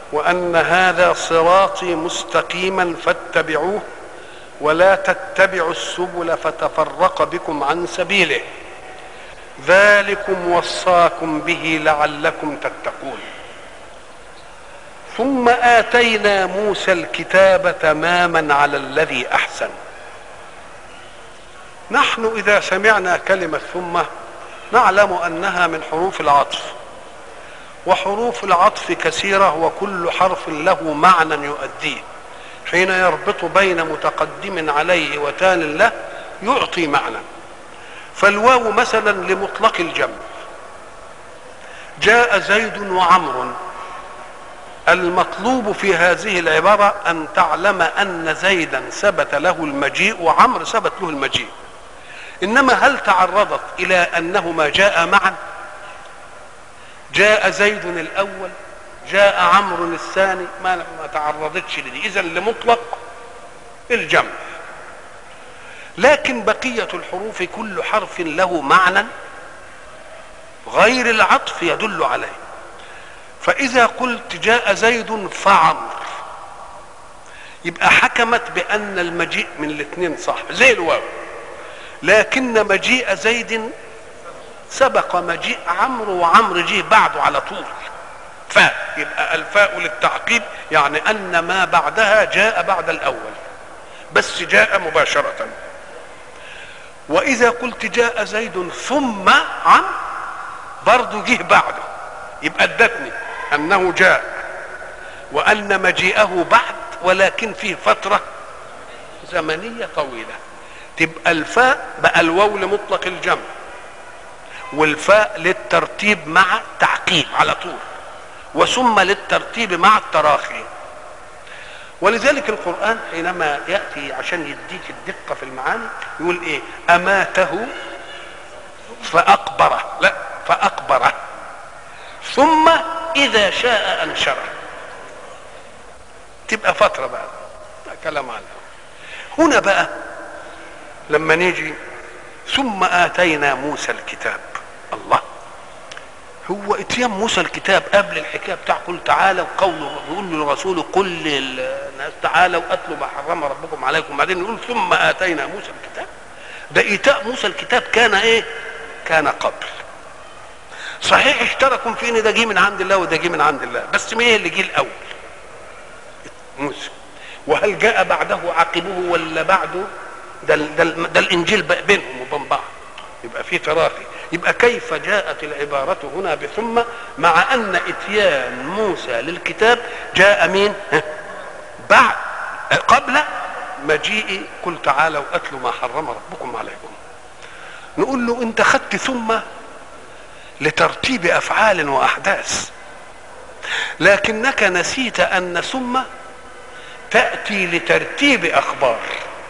وأن هذا صراطي مستقيما فاتبعوه ولا تتبعوا السبل فتفرق بكم عن سبيله ذلكم وصاكم به لعلكم تتقون. ثم آتينا موسى الكتاب تماما على الذي أحسن. نحن إذا سمعنا كلمة ثم نعلم أنها من حروف العطف، وحروف العطف كثيرة وكل حرف له معنى يؤديه، حين يربط بين متقدم عليه وتال له يعطي معنى. فالواو مثلا لمطلق الجمع، جاء زيد وعمر، المطلوب في هذه العبارة أن تعلم أن زيدا ثبت له المجيء وعمر ثبت له المجيء، إنما هل تعرضت إلى أنهما جاء معا؟ جاء زيد الأول جاء عمرو الثاني، ما تعرضتش لدي، إذن لمطلق الجمع. لكن بقية الحروف كل حرف له معنى غير العطف يدل عليه. فإذا قلت جاء زيد فعمر يبقى حكمت بأن المجيء من الاثنين صح زي الواو، لكن مجيء زيد سبق مجيء عمرو وعمرو جه بعده على طول، فاء، يبقى الفاء للتعقيب، يعني أن ما بعدها جاء بعد الأول بس جاء مباشرة. وإذا قلت جاء زيد ثم عمرو برضه جه بعده، يبقى ادتني أنه جاء وأن مجيئه بعد، ولكن فيه فترة زمنية طويلة. تبقى الفاء بقى الواو لمطلق الجمع، والفاء للترتيب مع التعقيب على طول، وثم للترتيب مع التراخي. ولذلك القرآن حينما يأتي عشان يديك الدقة في المعاني يقول ايه؟ أماته فأقبره، لا فأقبره ثم إذا شاء أنشره. تبقى فترة بقى كلام عنها. هنا بقى لما نيجي ثم آتينا موسى الكتاب، الله، هو اتيان موسى الكتاب قبل الحكايه بتاع قل تعالوا، قوله بيقول للرسول قل للناس تعالوا اتلوا ما حرم ربكم عليكم، بعدين يقول ثم اتينا موسى الكتاب. ده ايتاء موسى الكتاب كان ايه؟ كان قبل. صحيح اشتركوا في ان ده جه من عند الله وده جه من عند الله، بس مين اللي جه الاول؟ موسى. وهل جاء بعده عقبه ولا بعده؟ ده الانجيل بينهم وبين بعض، يبقى في تراخي. يبقى كيف جاءت العبارة هنا بثم مع أن إتيان موسى للكتاب جاء مين؟ بعد قبل مجيء قل تعالوا أتلوا ما حرم ربكم عليكم. نقول له أنت خدت ثم لترتيب أفعال وأحداث، لكنك نسيت أن ثم تأتي لترتيب أخبار.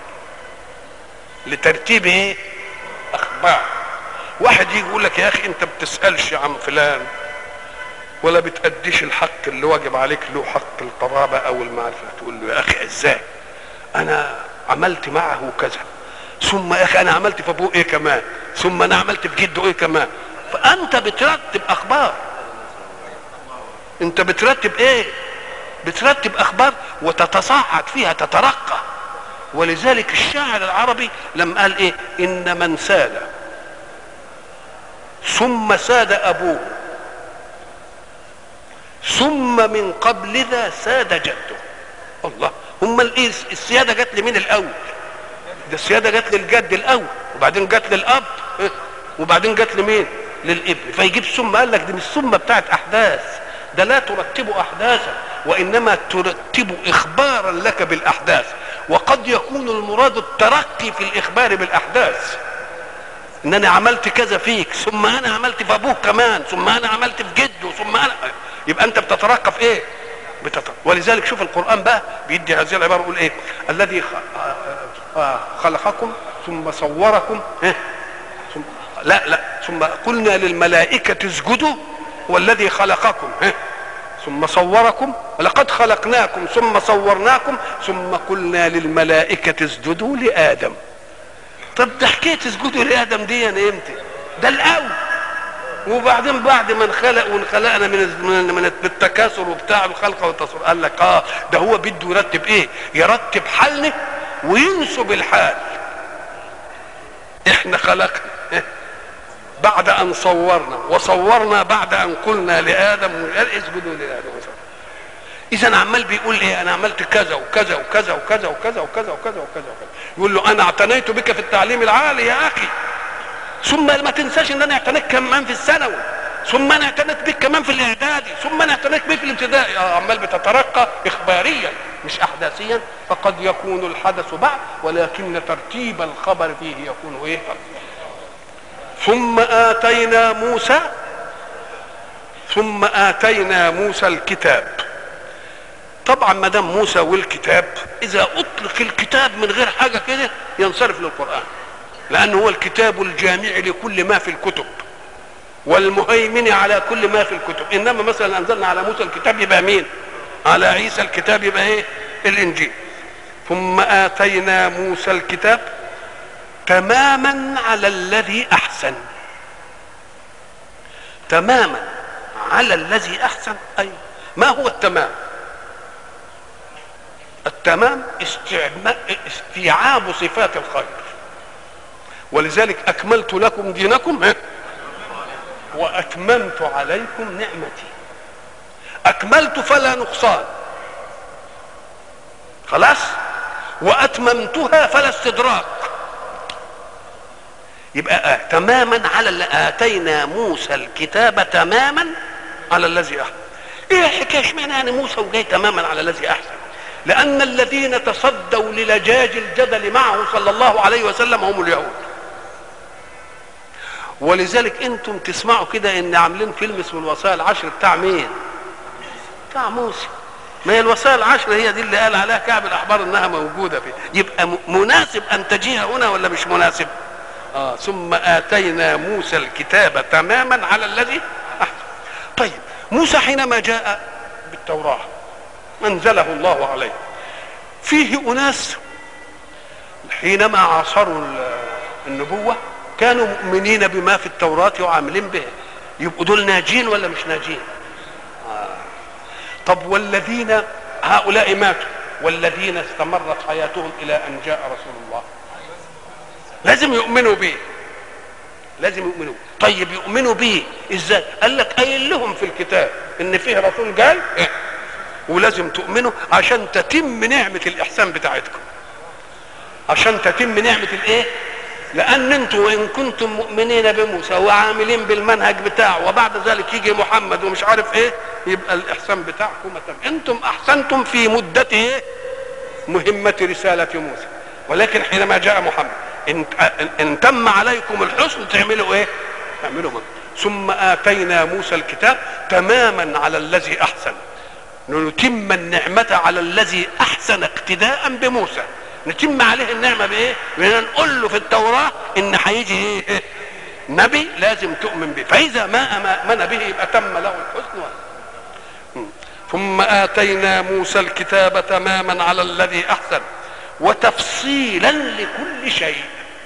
لترتيب إيه؟ أخبار. واحد يجي يقول لك يا اخي انت بتسالش عن فلان ولا بتأديش الحق اللي واجب عليك له، حق القرابه او المعرفه، تقول له يا اخي ازاي؟ انا عملت معه كذا، ثم يا اخي انا عملت في ابوه ايه كمان، ثم انا عملت في جده ايه كمان. فانت بترتب اخبار، انت بترتب ايه؟ بترتب اخبار وتتصاعد فيها، تترقى. ولذلك الشاعر العربي لما قال ايه؟ ان من ساد ثم ساد أبوه ثم من قبل ذا ساد جده. الله، هم السيادة جت لمين الأول؟ ده السيادة جت للجد الأول، وبعدين جت للأب، وبعدين جت لمين؟ للابن. فيجيب ثم، قال لك دي مش ثم بتاعت أحداث، ده لا ترتب أحداثا وإنما ترتب إخبارا لك بالأحداث. وقد يكون المراد الترقي في الإخبار بالأحداث، ان انا عملت كذا فيك، ثم انا عملت في ابوك كمان، ثم انا عملت في جده، ثم انا، يبقى انت بتترقى في ايه؟ ولذلك شوف القرآن بقى بيدي هذه العبارة، يقول ايه؟ الذي خلقكم ثم صوركم، ثم ثم قلنا للملائكة اسجدوا والذي خلقكم ثم صوركم، ولقد خلقناكم ثم صورناكم ثم قلنا للملائكة اسجدوا لآدم. طب ده حكايه اسجدوا لادم دي امتى؟ ده الاول، وبعدين بعد ما انخلق وانخلقنا من التكاثر وبتاع الخلق والتصوير قال لك ده هو بده يرتب ايه؟ يرتب حالنا وينسب الحال. احنا خلقنا بعد ان صورنا، وصورنا بعد ان قلنا لادم اسجدوا لادم. اذا عمال بيقول ايه؟ انا عملت كذا وكذا وكذا وكذا وكذا وكذا وكذا وكذا. يقول له انا اعتنيت بك في التعليم العالي يا اخي، ثم ما تنساش ان انا اعتنيت كمان في الثانوي، ثم انا اعتنيت بك كمان في الاعدادي، ثم انا اعتنيت بك في الابتدائي. عمال بتترقى اخباريا مش احداثيا. فقد يكون الحدث بعد، ولكن ترتيب الخبر فيه يكون ايه؟ ثم آتينا موسى الكتاب. طبعا ما دام موسى والكتاب، اذا اطلق الكتاب من غير حاجه كده ينصرف للقران، لانه هو الكتاب الجامع لكل ما في الكتب والمهيمن على كل ما في الكتب. انما مثلا انزلنا على موسى الكتاب يبقى مين؟ على عيسى الكتاب يبقى ايه؟ الانجيل. ثم آتينا موسى الكتاب تماما على الذي احسن. تماما على الذي احسن. ايوه، ما هو التمام؟ التمام استيعاب صفات الخير، ولذلك اكملت لكم دينكم واتممت عليكم نعمتي. اكملت فلا نقصان، خلاص، واتممتها فلا استدراك. يبقى تماما على اتينا موسى الكتاب تماما على الذي احسن. ايه الحكايه؟ اشمعنى يعني موسى وجاي تماما على الذي احسن؟ لان الذين تصدوا للجاج الجدل معه صلى الله عليه وسلم هم اليهود. ولذلك انتم تسمعوا كده ان عاملين فيلم اسمه الوصايا العشر بتاع مين؟ بتاع موسى. ما هي الوصايا العشر هي دي اللي قال عليها كعب الاحبار انها موجوده فيه. يبقى مناسب ان تجيها هنا ولا مش مناسب؟ ثم آتينا موسى الكتاب تماما على الذي احسن. طيب موسى حينما جاء بالتوراة انزله الله عليه، فيه اناس حينما عاصروا النبوة كانوا مؤمنين بما في التوراة وعاملين به، يبقوا دول ناجين ولا مش ناجين؟ طب والذين هؤلاء ماتوا والذين استمرت حياتهم الى ان جاء رسول الله لازم يؤمنوا به، لازم يؤمنوا. طيب يؤمنوا به ازاي؟ قال لك قايل لهم في الكتاب ان فيه رسول جاي ولازم تؤمنوا عشان تتم نعمة الاحسان بتاعتكم، عشان تتم نعمة الايه؟ لان انتم وان كنتم مؤمنين بموسى وعاملين بالمنهج بتاعه وبعد ذلك يجي محمد ومش عارف ايه، يبقى الاحسان بتاعكم انتم احسنتم في مدة ايه؟ مهمة رسالة موسى. ولكن حينما جاء محمد ان تم عليكم الحسن تعملوا ايه؟ تعملوا من. ثم آتينا موسى الكتاب تماما على الذي احسن. نتم النعمة على الذي احسن اقتداء بموسى. نتم عليه النعمة بايه؟ بان نقول له في التوراة ان هيجي ايه؟ نبي لازم تؤمن به، فاذا ما امن به يبقى تم له الحسن. ثم آتينا موسى الكتاب تماما على الذي احسن وتفصيلا لكل شيء.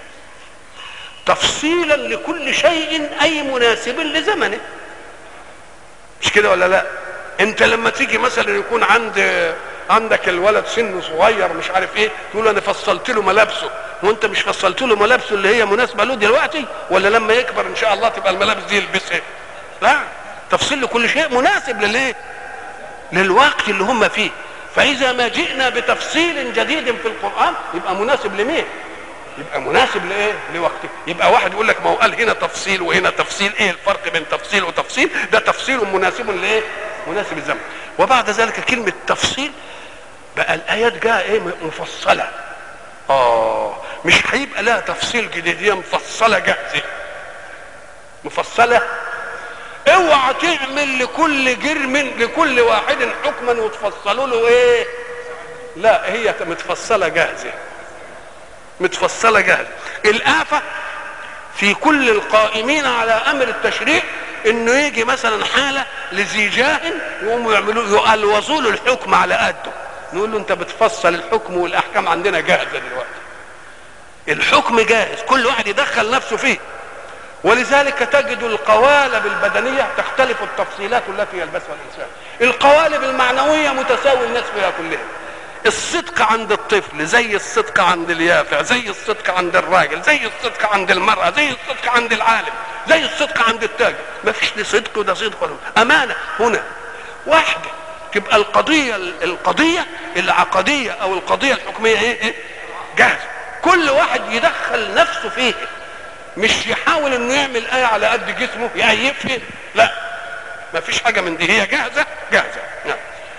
تفصيلا لكل شيء اي مناسب لزمنه، مش كده ولا لا؟ انت لما تيجي مثلا يكون عندك الولد سنه صغير مش عارف ايه، تقول انا فصلت له ملابسه، وانت مش فصلت له ملابسه اللي هي مناسبه له دلوقتي، ولا لما يكبر ان شاء الله تبقى الملابس دي يلبسها؟ لا، تفصيل لكل شيء مناسب للايه؟ للوقت اللي هم فيه. فاذا ما جئنا بتفصيل جديد في القران يبقى مناسب لمين؟ يبقى مناسب لايه؟ لوقته. يبقى واحد يقول لك ما هو قال هنا تفصيل وهنا تفصيل، ايه الفرق بين تفصيل وتفصيل؟ ده تفصيل مناسب لايه؟ مناسب الزمن. وبعد ذلك كلمه تفصيل بقى الايات جاء ايه؟ مفصله. مش هيبقى لها تفصيل جديد، هي مفصله جاهزه. مفصله. اوعى تعمل لكل جرم لكل واحد حكما وتفصلوا له ايه؟ لا، هي متفصله جاهزه. متفصله جاهزه. الآفة في كل القائمين على امر التشريع انه يجي مثلا حاله لذي جاه يقوموا يعملوا يؤلوزوا له الحكم على قده، نقول له انت بتفصل الحكم والاحكام عندنا جاهزه دلوقتي. الحكم جاهز، كل واحد يدخل نفسه فيه. ولذلك تجد القوالب البدنية تختلف التفصيلات التي يلبسها الإنسان. القوالب المعنوية متساوي الناس فيها كلهم. الصدق عند الطفل زي الصدق عند اليافع، زي الصدق عند الراجل، زي الصدق عند المرأة، زي الصدق عند العالم، زي الصدق عند التاجر. ما فيش ده صدق وده صدق ولا أمانة. هنا واحدة تبقى القضية العقدية أو القضية الحكمية إيه جاهزة، كل واحد يدخل نفسه فيه، مش يحاول انه يعمل آية على قد جسمه يعيفها، لا، ما فيش حاجة من دي، هي جاهزة. نعم.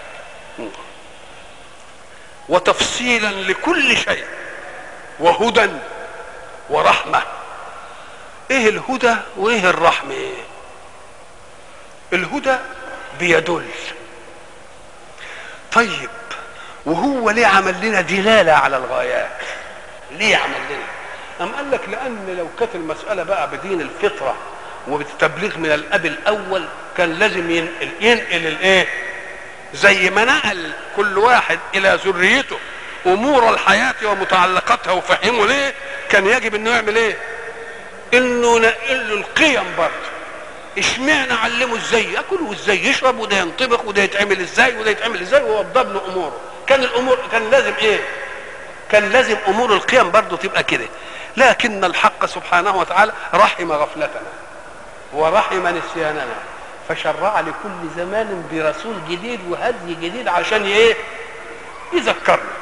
وتفصيلا لكل شيء وهدى ورحمة. ايه الهدى وايه الرحمة؟ الهدى بيدل. طيب وهو ليه عمل لنا دلالة على الغايات؟ ليه عمل لنا؟ أم قال لك لأن لو كانت المسألة بقى بدين الفطرة وبالتبليغ من الأب الأول كان لازم ينقل الإيه؟ زي ما نقل كل واحد إلى ذريته أمور الحياة ومتعلقاتها وفهمه ليه، كان يجب إنه يعمل إيه؟ إنه نقل له القيم برضه. اشمعنى علمه ازاي ياكل وازاي يشرب وده ينطبخ وده يتعمل ازاي وده يتعمل ازاي ووضب له اموره. كان الامور كان لازم ايه؟ كان لازم امور القيم برضه تبقى كده. لكن الحق سبحانه وتعالى رحم غفلتنا ورحم نسياننا، فشرع لكل زمان برسول جديد وهدي جديد عشان ايه؟ يذكرنا.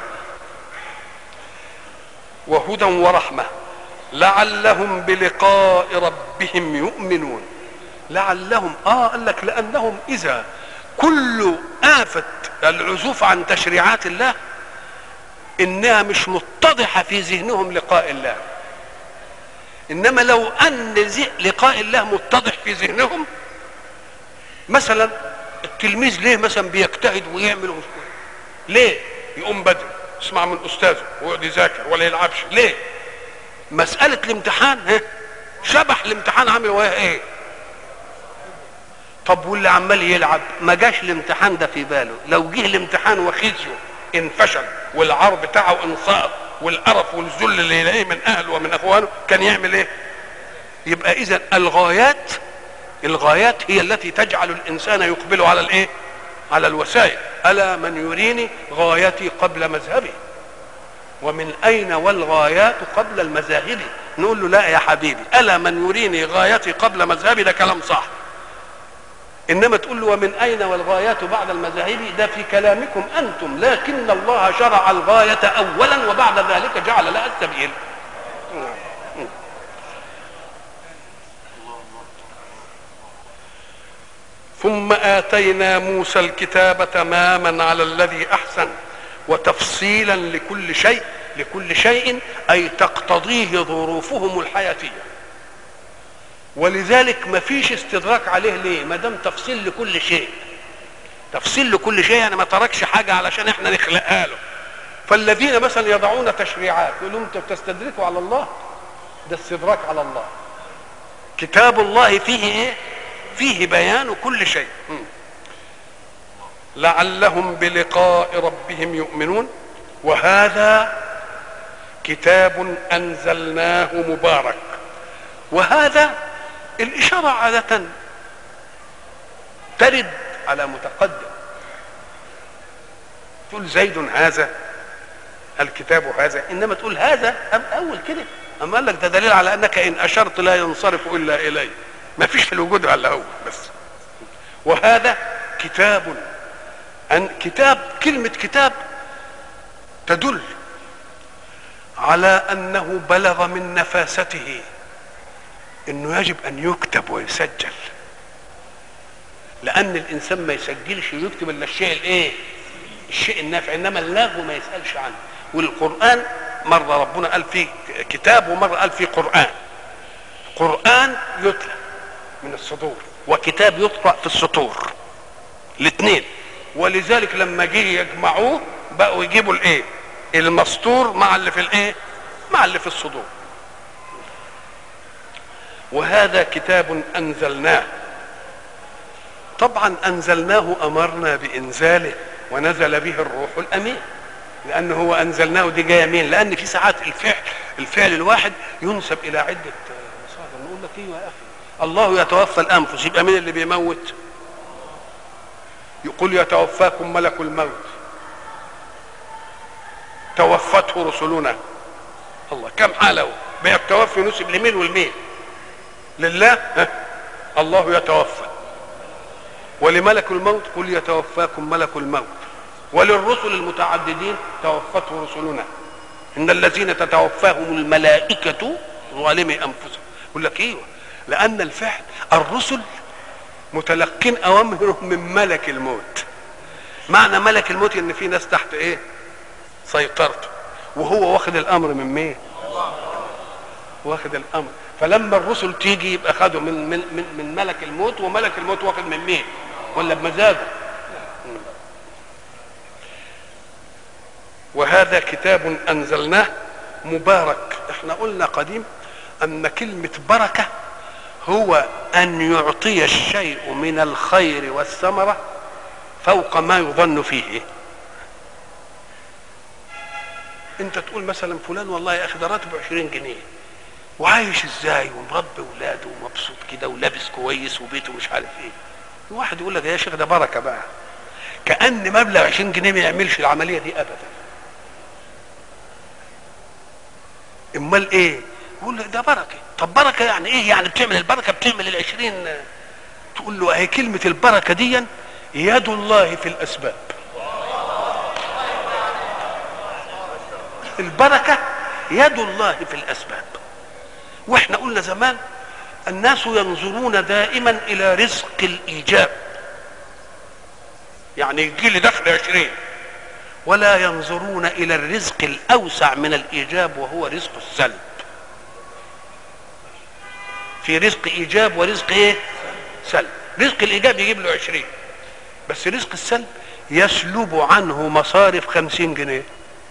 وهدى ورحمة لعلهم بلقاء ربهم يؤمنون. لعلهم قال لك لأنهم إذا كل آفة العزوف عن تشريعات الله إنها مش متضحة في ذهنهم لقاء الله، إنما لو أن لقاء الله متضح في ذهنهم، مثلا التلميذ ليه مثلا بيجتهد ويعمل ليه؟ يقوم بدري يسمع من أستاذه ويقعد يذاكر ولا يلعبش ليه؟ مسألة الامتحان شبح الامتحان عامل وياه ايه؟ طب واللي عمال يلعب ما جاش الامتحان ده في باله، لو جه الامتحان وخزيه انفشل والعار بتاعه انصاب والقرف والذل اللي يلاقيه من اهله ومن اخوانه كان يعمل ايه؟ يبقى اذا الغايات هي التي تجعل الانسان يقبل على الايه؟ على الوسائل. الا من يريني غايتي قبل مذهبي، ومن اين والغايات قبل المذاهب. نقول له لا يا حبيبي، الا من يريني غايتي قبل مذهبي، ده كلام صح. انما تقول له ومن اين والغايات بعد المذاهب، ده في كلامكم انتم، لكن الله شرع الغاية اولا وبعد ذلك جعل لها السبيل. ثم آتينا موسى الكتاب تماما على الذي أحسن وتفصيلا لكل شيء أي تقتضيه ظروفهم الحياتية. ولذلك ما فيش استدراك عليه. ليه؟ ما دام تفصيل لكل شيء، تفصيل لكل شيء يعني ما تركش حاجة علشان احنا نخلقها له. فالذين مثلا يضعون تشريعات يقولوا انتوا بتستدركوا على الله، ده استدراك على الله. كتاب الله فيه ايه؟ فيه بيان كل شيء. لعلهم بلقاء ربهم يؤمنون. وهذا كتاب أنزلناه مبارك. وهذا الإشارة عادة ترد على متقدم، تقول زيد هذا الكتاب هذا، إنما تقول هذا أول كده. أما قال لك ده دليل على أنك إن أشرت لا ينصرف إلا إليه، ما فيش في الوجود الا هو بس. وهذا كتاب كلمة كتاب تدل على انه بلغ من نفاسته انه يجب ان يكتب ويسجل، لان الانسان ما يسجلش ويكتب الا الشيء النافع، انما اللغو ما يسألش عنه. والقرآن مرة ربنا قال فيه كتاب ومرة قال فيه قرآن يتلى من الصدور، وكتاب يقرأ في السطور الاثنين. ولذلك لما جه يجمعوه بقوا يجيبوا المسطور مع اللي في مع اللي في الصدور. وهذا كتاب أنزلناه. طبعا أنزلناه أمرنا بإنزاله ونزل به الروح الأمين، لأنه هو أنزلناه دي جاية مين؟ لأن في ساعات الفعل الواحد ينسب إلى عدة مصادر. نقول لك ايوه يا اخي، الله يتوفى الانفس، يبقى مين اللي بيموت؟ يقول يتوفاكم ملك الموت توفته رسلنا. الله، كم حاله بقى التوفي نسب لمين والمين؟ لله. الله يتوفى، ولملك الموت قل يتوفاكم ملك الموت، وللرسل المتعددين توفته رسلنا ان الذين تتوفاهم الملائكه ظالمي انفسهم. يقول لك ايوه، لان الفعل الرسل متلقين اوامرهم من ملك الموت. معنى ملك الموت ان في ناس تحت ايه؟ سيطرته، وهو واخد الامر من مين؟ واخد الامر. فلما الرسل تيجي يبقى خدوا من ملك الموت، وملك الموت واخد من مين؟ ولا بمزاجه؟ وهذا كتاب انزلناه مبارك. احنا قلنا قديم ان كلمة بركة هو ان يعطي الشيء من الخير والثمرة فوق ما يظن فيه. انت تقول مثلا فلان والله يا اخي ده راتبه 20 جنيه وعايش ازاي ومربي اولاده ومبسوط كده ولابس كويس وبيته مش عارف ايه. واحد يقول لك يا شيخ ده بركه بقى، كأن مبلغ 20 جنيه ما يعملش العمليه دي ابدا. امال ايه؟ يقول لك ده بركه. طب بركه يعني ايه؟ يعني بتعمل البركه، بتعمل ال20. تقول له اهي كلمه البركه دي يد الله في الاسباب. البركه يد الله في الاسباب. واحنا قلنا زمان الناس ينظرون دائما الى رزق الايجاب، يعني يجي لي دخل 20، ولا ينظرون الى الرزق الاوسع من الايجاب وهو رزق السلب. في رزق ايجاب ورزق ايه؟ سلب. رزق الايجاب يجيب له 20، بس رزق السلب يسلب عنه مصارف 50 جنيه.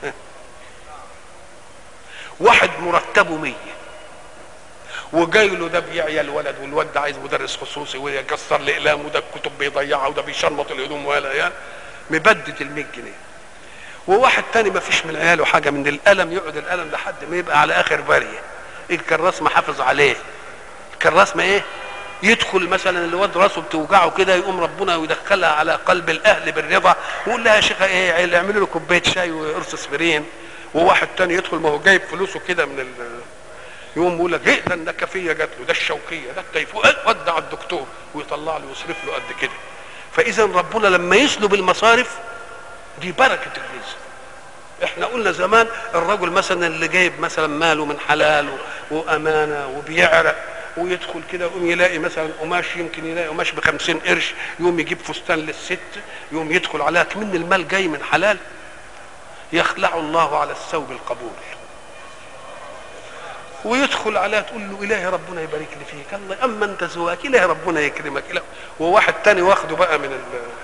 واحد مرتبه 100 وجاي له ده بيعيا الولد، والولد ده عايز مدرس خصوصي ويكسر الاقلام، وده الكتب بيضيعها، وده بيشرمط الهدوم ولا يعني مبدد ال100 جنيه. وواحد تاني ما فيش من عياله حاجه من القلم، يقعد القلم لحد ما يبقى على اخر باريه، الكراس ما حافظ عليه، الكراس ما ايه، يدخل مثلا الواد راسه بتوجعه كده، يقوم ربنا ويدخلها على قلب الاهل بالرضا ويقول لها يا شيخه ايه اعملوا له كوبايه شاي وقرص اسبرين. وواحد تاني يدخل ما هو جايب فلوسه كده من يقوم يقول لك ايه ده النكفيه جات له، ده الشوكيه، ده التيفود، ودع الدكتور ويطلع له ويصرف له قد كده. فاذا ربنا لما يسلب المصارف دي بركه الرزق. احنا قلنا زمان الرجل مثلا اللي جايب مثلا ماله من حلال وامانه وبيعرق ويدخل كده يقوم يلاقي مثلا قماش، يمكن يلاقي قماش ب50 قرش، يقوم يجيب فستان للست، يقوم يدخل عليها كمن المال جاي من حلال، يخلع الله على الثوب القبول، ويدخل عليها تقول له الهي ربنا يبارك لي فيك، الله اما انت زواك، الهي ربنا يكرمك. وواحد تاني واخده بقى من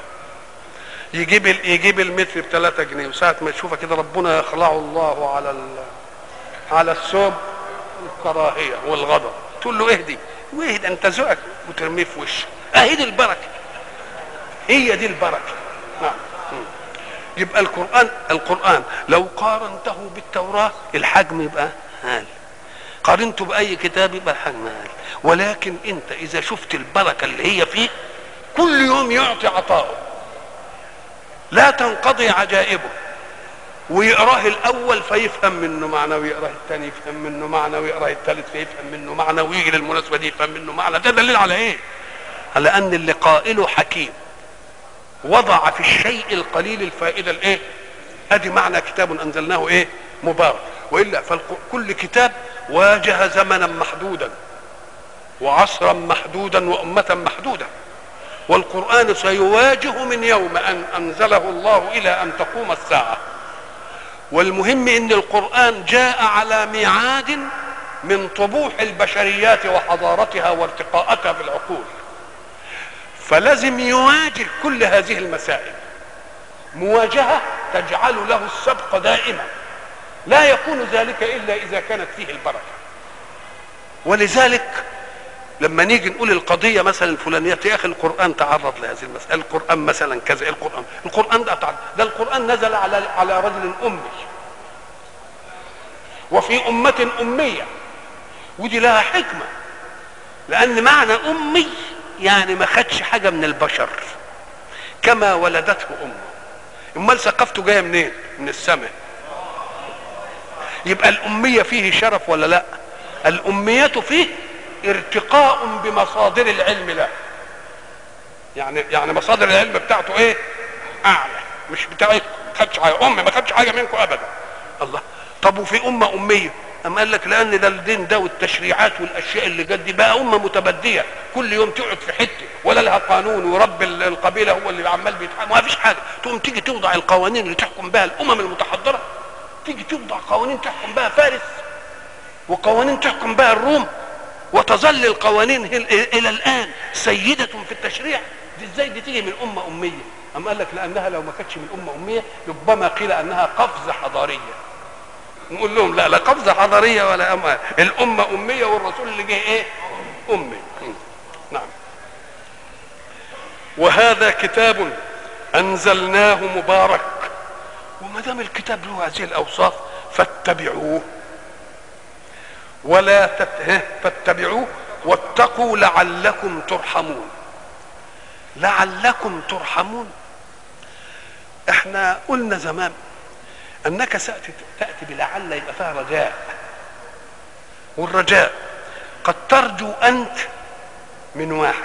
يجيب المتر ب3 جنيه، وساعه ما تشوفها كده ربنا يخلع الله على الثوب الكراهيه والغضب، تقول له اهدي واهدي انت ذوقك، وترميه في وشه. اهي دي البركه، هي دي البركه. نعم. يبقى القرآن لو قارنته بالتوراة الحجم يبقى هال، قارنته بأي كتاب يبقى الحجم هال. ولكن انت اذا شفت البركة اللي هي فيه، كل يوم يعطي عطاءه لا تنقضي عجائبه، ويقراه الاول فيفهم منه معنى، ويقراه الثاني يفهم منه معنى، ويقراه الثالث فيفهم منه معنى، ويجي للمناسبة دي يفهم منه معنى. ده دليل على ايه؟ على ان اللي قائله حكيم وضع في الشيء القليل الفائده الايه؟ ادي معنى كتاب انزلناه ايه؟ مبارك. والا فكل كتاب واجه زمنا محدودا وعصرا محدودا وامه محدوده، والقران سيواجه من يوم ان انزله الله الى ان تقوم الساعه. والمهم ان القران جاء على ميعاد من طموح البشريات وحضارتها وارتقاءاتها في العقول، فلازم يواجه كل هذه المسائل مواجهة تجعل له السبق دائما، لا يكون ذلك إلا إذا كانت فيه البركة. ولذلك لما نيجي نقول القضية مثلا الفلانية، يا أخي القرآن تعرض لهذه المسألة، القرآن مثلا كذا، القرآن ده القرآن نزل على رجل أمي وفي أمة أمية، ودي لها حكمة. لان معنى امي يعني ما خدش حاجه من البشر، كما ولدته امه. امال ثقافته جايه منين؟ من السماء. يبقى الاميه فيه شرف ولا لا؟ الاميه فيه ارتقاء بمصادر العلم له، يعني مصادر العلم بتاعته ايه؟ اعلى، مش بتاعتكم. ما خدش حاجه، امي ما خدش حاجه منكم ابدا. الله. طب وفي امه اميه؟ اما قال لك لان ده الدين ده والتشريعات والاشياء اللي جت دي بقى امه متبديه، كل يوم تقعد في حته ولا لها قانون، ورب القبيله هو اللي عمال بيتحكم، ما فيش حاجه. تقوم تيجي توضع القوانين اللي تحكم بها الامم المتحضره، تيجي توضع قوانين تحكم بها فارس وقوانين تحكم بها الروم، وتظل القوانين الى الان سيده في التشريع. دي ازاي دي تيجي من امه اميه؟ اما قال لك لانها لو ما كانتش من امه اميه ربما قيل انها قفزه حضاريه. نقول لهم لا قفزه حضاريه ولا الامه اميه، والرسول اللي جه ايه؟ امي. نعم. وهذا كتاب انزلناه مبارك. وما دام الكتاب له هذه الاوصاف فاتبعوه ولا فاتبعوه واتقوا لعلكم ترحمون. لعلكم ترحمون. احنا قلنا زمان انك تأتي بلعل يبقى فيها رجاء، والرجاء قد ترجو انت من واحد،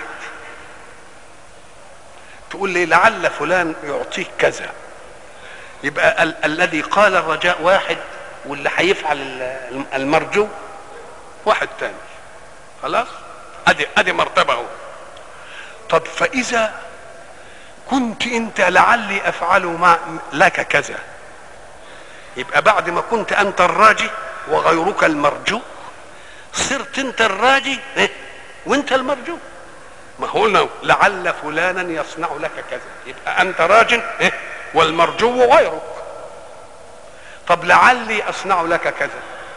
تقول لي لعل فلان يعطيك كذا، يبقى الذي قال الرجاء واحد، واللي هيفعل المرجو واحد تاني. خلاص؟ ادي مرتبه اهو. طب فاذا كنت انت لعلي افعل لك كذا، يبقى بعد ما كنت انت الراجي وغيرك المرجو، صرت انت الراجي وانت المرجو. ما هو قلنا لعل فلانا يصنع لك كذا، يبقى انت راج والمرجو غيرك. طب لعلي اصنع لك كذا،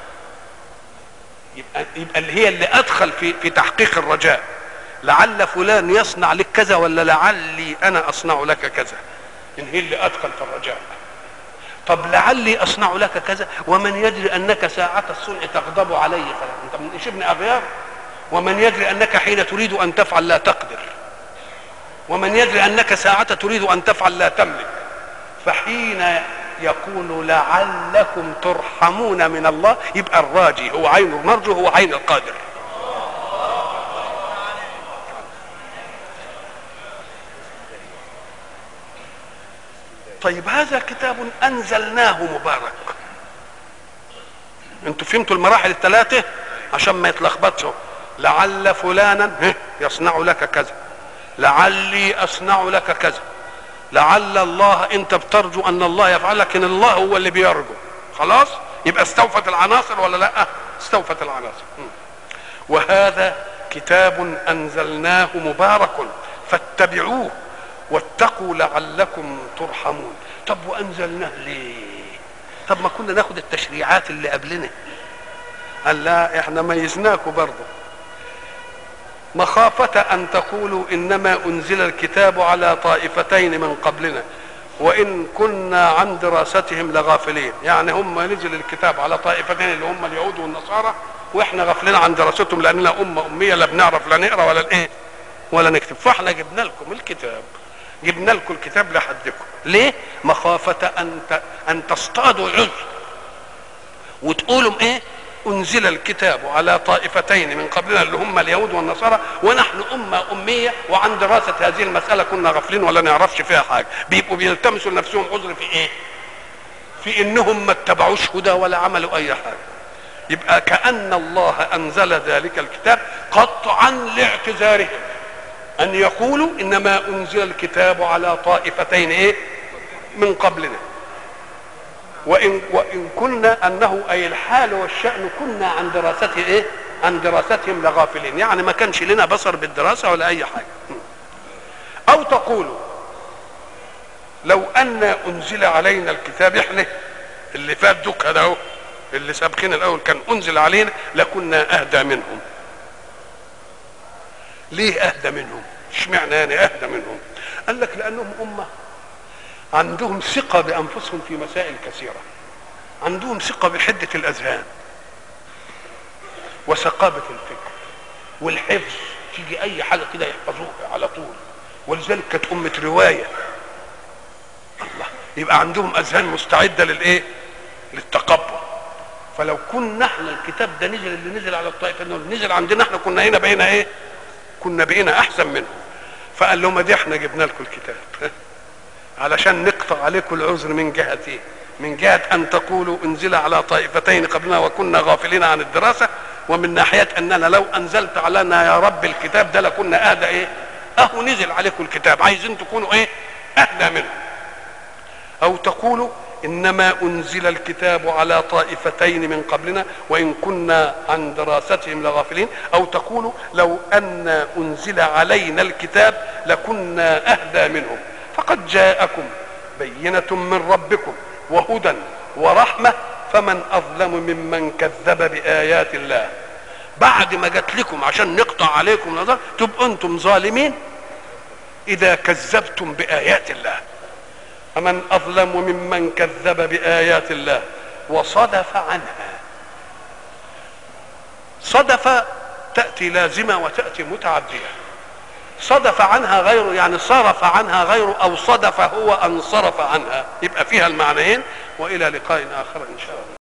يبقى اللي هي اللي ادخل في تحقيق الرجاء. لعل فلان يصنع لك كذا ولا لعلي انا اصنع لك كذا؟ ان هي اللي ادخل في الرجاء. طب لعلي اصنع لك كذا، ومن يدري انك ساعة الصنع تغضب علي انت مش ابن اغيار، ومن يدري انك حين تريد ان تفعل لا تقدر، ومن يدري انك ساعة تريد ان تفعل لا تملك. فحين يقول لعلكم ترحمون من الله، يبقى الراجي هو عين المرجو، هو عين القادر. طيب هذا كتاب انزلناه مبارك. انتوا فهمتوا المراحل الثلاثه عشان ما يتلخبطش. لعل فلانا يصنع لك كذا، لعلي اصنع لك كذا، لعل الله انت بترجو ان الله يفعل، لكن الله هو اللي بيرجو. خلاص؟ يبقى استوفت العناصر ولا لا؟ استوفت العناصر. وهذا كتاب انزلناه مبارك فاتبعوه واتقوا لعلكم ترحمون. طب وانزلناه ليه؟ طب ما كنا ناخد التشريعات اللي قبلنا. قال لا احنا ميزناكم برضه مخافة ان تقولوا انما انزل الكتاب على طائفتين من قبلنا وان كنا عن دراستهم لغافلين. يعني هم نزل الكتاب على طائفتين اللي هم اليهود والنصارى، واحنا غافلين عن دراستهم لاننا اميه لا بنعرف لا نقرا ولا ايه ولا نكتب. فاحنا جبنا لكم الكتاب، جبنا لكم الكتاب لحدكم. ليه؟ مخافة ان تصطادوا العذر وتقولوا ايه؟ انزل الكتاب على طائفتين من قبلنا اللي هم اليهود والنصارى، ونحن اميه وعن دراسه هذه المساله كنا غافلين ولا نعرفش فيها حاجه. بيبقوا بيلتمسوا لنفسهم عذر في ايه؟ في انهم ما اتبعوش هدى ولا عملوا اي حاجه. يبقى كأن الله انزل ذلك الكتاب قطعا لاعتذارهم ان يقولوا انما انزل الكتاب على طائفتين ايه؟ من قبلنا، وإن كنا أنه أي الحال والشأن كنا عن دراسته إيه؟ عن دراستهم لغافلين. يعني ما كانش لنا بصر بالدراسة ولا أي حاجة. أو تقولوا لو أن أنزل علينا الكتاب، إحنا اللي فات دوك هذا هو اللي سابقين الأول كان أنزل علينا لكنا أهدى منهم. ليه أهدى منهم؟ اشمعنى يعني أهدى منهم؟ قال لك لأنهم أمة عندهم ثقة بأنفسهم في مسائل كثيرة، عندهم ثقة بحدة الأذهان وثقابة الفكر والحفظ تيجي اي حاجه كده يحفظوها على طول، ولذلك كانت امه روايه. الله، يبقى عندهم اذهان مستعده للايه؟ للتقبل. فلو كنا احنا الكتاب ده نزل اللي نزل على الطائفه اللي نزل عندنا احنا كنا هنا بقينا ايه؟ كنا بقينا احسن منهم. فقال لهم دي احنا جبنا لكم الكتاب علشان نقطع عليكم العذر من جهه ايه؟ من جهه ان تقولوا انزل على طائفتين قبلنا وكنا غافلين عن الدراسه، ومن ناحيه اننا لو انزلت علينا يا رب الكتاب ده لكنا اهدى ايه؟ اهو نزل عليكم الكتاب، عايزين تكونوا ايه؟ اهدى منه. او تقولوا انما انزل الكتاب على طائفتين من قبلنا وان كنا عن دراستهم لغافلين. او تقولوا لو ان انزل علينا الكتاب لكنا اهدى منهم. فقد جاءكم بينة من ربكم وهدى ورحمة فمن اظلم ممن كذب بآيات الله. بعد ما جات لكم عشان نقطع عليكم نظر تبقوا انتم ظالمين اذا كذبتم بآيات الله. فمن اظلم ممن كذب بآيات الله وصدف عنها. صدف تأتي لازمة وتأتي متعدية. صدف عنها غيره يعني صرف عنها غيره، او صدف هو ان صرف عنها، يبقى فيها المعنيين. والى لقاء اخر ان شاء الله.